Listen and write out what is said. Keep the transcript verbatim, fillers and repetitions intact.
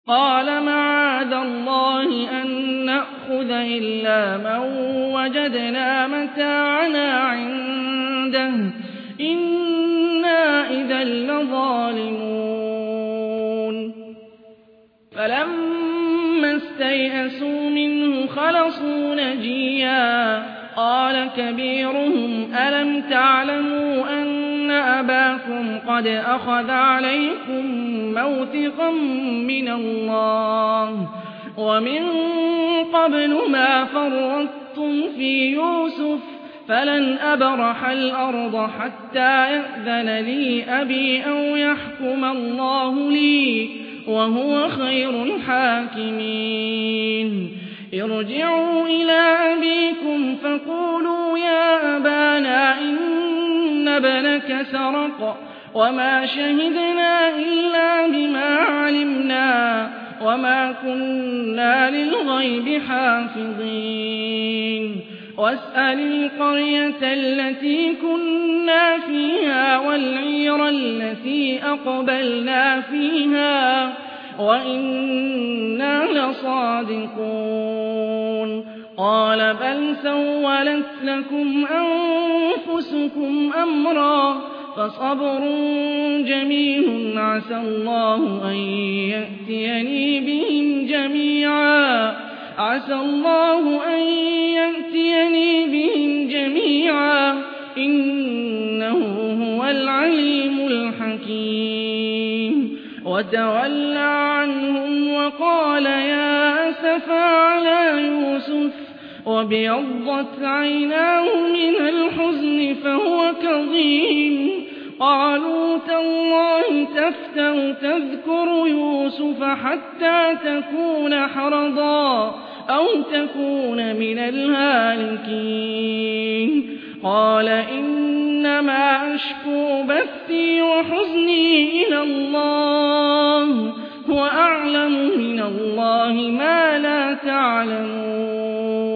قال معاذ الله أن نأخذ إلا من وجدنا متاعنا عنده إنا إذا لظالمون فلما استيئسوا منه خلصوا نجيا قال كبيرهم ألم تعلموا أن أباكم قد أخذ عليكم موثقا من الله ومن قبل ما فرطتم في يوسف فلن أبرح الأرض حتى يأذن لي أبي أو يحكم الله لي وهو خير الحاكمين ارجعوا إلى أبيكم فقولوا يا أبانا إن ابنك سرق وما شهدنا إلا بما علمنا وما كنا للغيب حافظين واسأل القرية التي كنا فيها والعير التي أقبلنا فيها وإنا لصادقون قال بل سولت لكم أنفسكم أمرا فصبر جميل عسى الله أن يأتيني بهم جميعا عسى الله أن يأتيني بهم جميعا إنه هو العليم الحكيم وتولى عنهم وقال يا أسفا على يوسف وابيضت عيناه من الحزن فهو كظيم قالوا تالله تفتأ تذكر يوسف حتى تكون حرضا أو تكون من الهالكين قال إنما أشكو بثي وحزني إلى الله هو أعلم من الله ما لا تعلمون